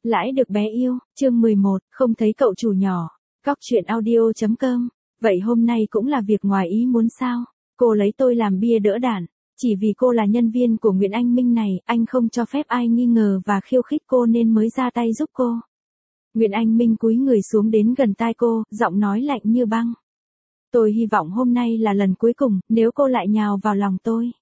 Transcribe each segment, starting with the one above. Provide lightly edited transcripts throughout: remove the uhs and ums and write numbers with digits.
Lãi được bé yêu, chương 11, không thấy cậu chủ nhỏ. Góc chuyện audio.com. Vậy hôm nay cũng là việc ngoài ý muốn sao? Cô lấy tôi làm bia đỡ đạn. Chỉ vì cô là nhân viên của Nguyễn Anh Minh này, anh không cho phép ai nghi ngờ và khiêu khích cô nên mới ra tay giúp cô. Nguyễn Anh Minh cúi người xuống đến gần tai cô, giọng nói lạnh như băng. Tôi hy vọng hôm nay là lần cuối cùng, nếu cô lại nhào vào lòng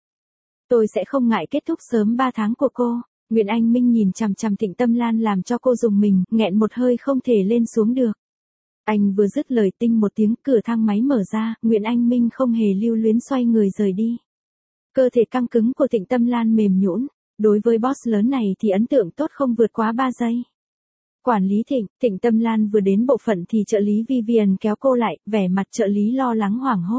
tôi sẽ không ngại kết thúc sớm 3 tháng của cô. Nguyễn Anh Minh nhìn chằm chằm Thịnh Tâm Lan làm cho cô rùng mình, nghẹn một hơi không thể lên xuống được. Anh vừa dứt lời tinh một tiếng, cửa thang máy mở ra, Nguyễn Anh Minh không hề lưu luyến xoay người rời đi. Cơ thể căng cứng của Thịnh Tâm Lan mềm nhũn, đối với boss lớn này thì ấn tượng tốt không vượt quá 3 giây. Quản lý Thịnh Tâm Lan vừa đến bộ phận thì trợ lý Vivian kéo cô lại, vẻ mặt trợ lý lo lắng hoảng hốt.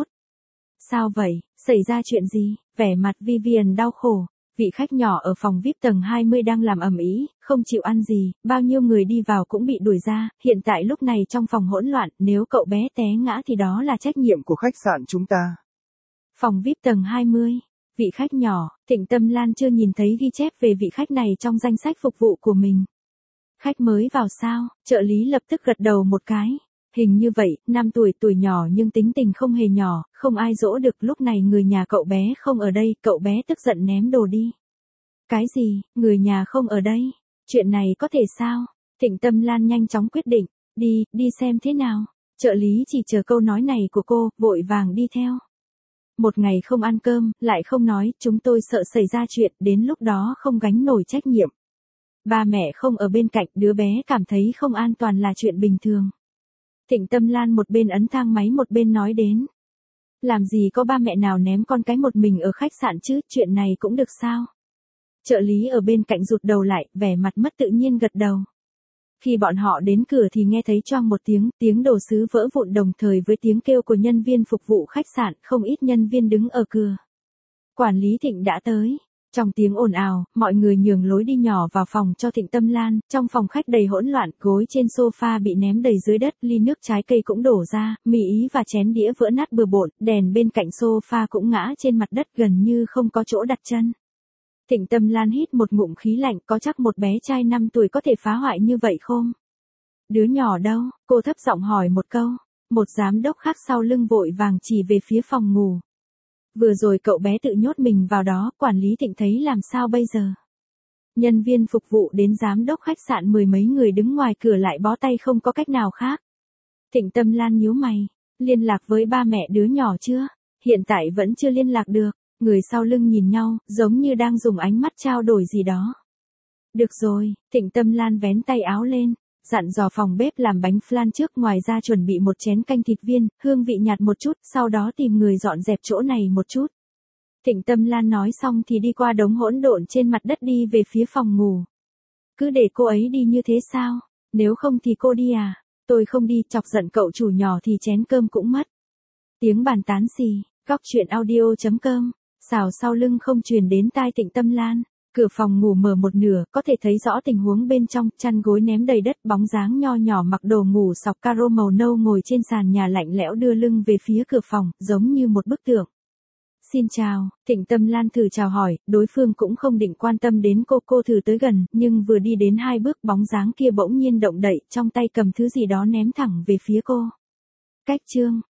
Sao vậy, xảy ra chuyện gì? Vẻ mặt Vivian đau khổ. Vị khách nhỏ ở phòng VIP tầng 20 đang làm ầm ĩ, không chịu ăn gì, bao nhiêu người đi vào cũng bị đuổi ra, hiện tại lúc này trong phòng hỗn loạn, nếu cậu bé té ngã thì đó là trách nhiệm của khách sạn chúng ta. Phòng VIP tầng 20, vị khách nhỏ, Thịnh Tâm Lan chưa nhìn thấy ghi chép về vị khách này trong danh sách phục vụ của mình. Khách mới vào sao? Trợ lý lập tức gật đầu một cái. Hình như vậy, 5 tuổi nhỏ nhưng tính tình không hề nhỏ, không ai dỗ được. Lúc này người nhà cậu bé không ở đây, cậu bé tức giận ném đồ đi. Cái gì, người nhà không ở đây? Chuyện này có thể sao? Thịnh Tâm Lan nhanh chóng quyết định, đi xem thế nào. Trợ lý chỉ chờ câu nói này của cô, vội vàng đi theo. Một ngày không ăn cơm, lại không nói, chúng tôi sợ xảy ra chuyện, đến lúc đó không gánh nổi trách nhiệm. Ba mẹ không ở bên cạnh, đứa bé cảm thấy không an toàn là chuyện bình thường. Thịnh Tâm Lan một bên ấn thang máy một bên nói đến. Làm gì có ba mẹ nào ném con cái một mình ở khách sạn chứ, chuyện này cũng được sao? Trợ lý ở bên cạnh rụt đầu lại, vẻ mặt mất tự nhiên gật đầu. Khi bọn họ đến cửa thì nghe thấy choang một tiếng đồ sứ vỡ vụn đồng thời với tiếng kêu của nhân viên phục vụ khách sạn, không ít nhân viên đứng ở cửa. Quản lý Thịnh đã tới. Trong tiếng ồn ào, mọi người nhường lối đi nhỏ vào phòng cho Thịnh Tâm Lan, trong phòng khách đầy hỗn loạn, gối trên sofa bị ném đầy dưới đất, ly nước trái cây cũng đổ ra, mì ý và chén đĩa vỡ nát bừa bộn, đèn bên cạnh sofa cũng ngã trên mặt đất gần như không có chỗ đặt chân. Thịnh Tâm Lan hít một ngụm khí lạnh, có chắc một bé trai 5 tuổi có thể phá hoại như vậy không? Đứa nhỏ đâu? Cô thấp giọng hỏi một câu. Một giám đốc khác sau lưng vội vàng chỉ về phía phòng ngủ. Vừa rồi cậu bé tự nhốt mình vào đó, quản lý Thịnh thấy làm sao bây giờ? Nhân viên phục vụ đến giám đốc khách sạn 10 mấy người đứng ngoài cửa lại bó tay không có cách nào khác. Thịnh Tâm Lan nhíu mày, liên lạc với ba mẹ đứa nhỏ chưa? Hiện tại vẫn chưa liên lạc được, người sau lưng nhìn nhau, giống như đang dùng ánh mắt trao đổi gì đó. Được rồi, Thịnh Tâm Lan vén tay áo lên. Dặn dò phòng bếp làm bánh flan trước, ngoài ra chuẩn bị một chén canh thịt viên, hương vị nhạt một chút, sau đó tìm người dọn dẹp chỗ này một chút. Thịnh Tâm Lan nói xong thì đi qua đống hỗn độn trên mặt đất đi về phía phòng ngủ. Cứ để cô ấy đi như thế sao? Nếu không thì cô đi à? Tôi không đi, chọc giận cậu chủ nhỏ thì chén cơm cũng mất. Tiếng bàn tán xì, góc chuyện audio.com, xào sau lưng không truyền đến tai Thịnh Tâm Lan. Cửa phòng ngủ mở một nửa, có thể thấy rõ tình huống bên trong, chăn gối ném đầy đất, bóng dáng nho nhỏ mặc đồ ngủ sọc caro màu nâu ngồi trên sàn nhà lạnh lẽo đưa lưng về phía cửa phòng, giống như một bức tượng. Xin chào, Thịnh Tâm Lan thử chào hỏi, đối phương cũng không định quan tâm đến cô thử tới gần, nhưng vừa đi đến 2 bước bóng dáng kia bỗng nhiên động đậy, trong tay cầm thứ gì đó ném thẳng về phía cô. Cách chương,